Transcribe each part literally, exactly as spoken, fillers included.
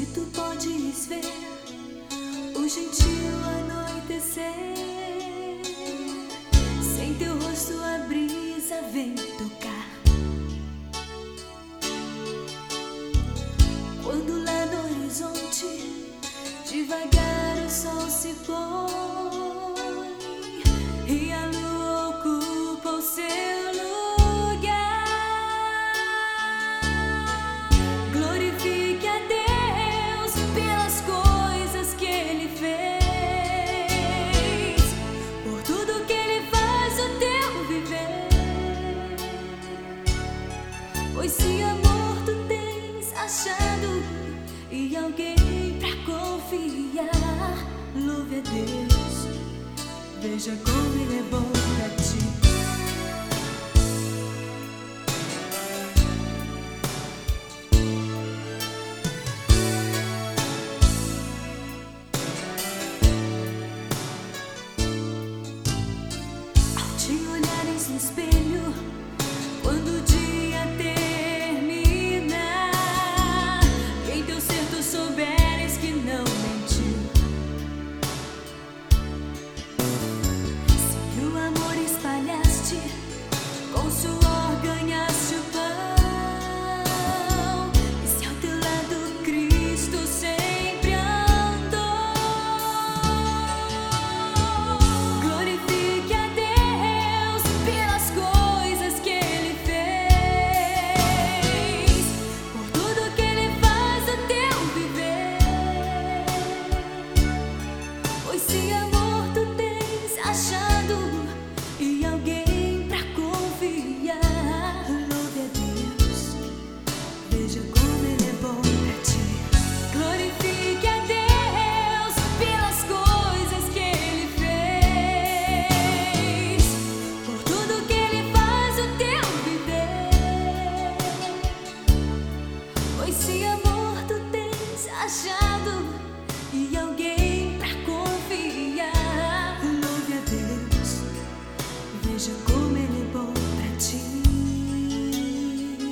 tu podes ver o gentil anoitecer, sem teu rosto a brisa vem tocar. Quando lá no horizonte devagar o sol se põe e a lua ocupa o seu lugar, glorifique a Deus pelas coisas que Ele fez, por tudo que Ele faz o teu viver. Pois se amor tu tens achado e alguém pra confiar, louve a Deus, veja como Ele é bom pra ti. Ao te olhares no espelho, quando o dia terminar, e em teu ser tu souberes que não mentiu, se o amor espalhaste, com suor ganhaste o pão, e se ao teu lado Cristo sempre andou, glorifique a Deus pelas coisas que Ele fez, por tudo que Ele faz o teu viver. Pois se amor tu tens achado e alguém pra confiar, louve a Deus, veja como Ele é bom pra ti. Glorifique a Deus pelas coisas que Ele fez, por tudo que Ele faz o teu viver. Pois se amor tu tens achado e alguém pra confiar, louve a Deus, veja como Ele é bom pra ti.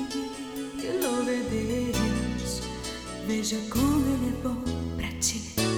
Louve a Deus, veja como Ele é bom pra ti.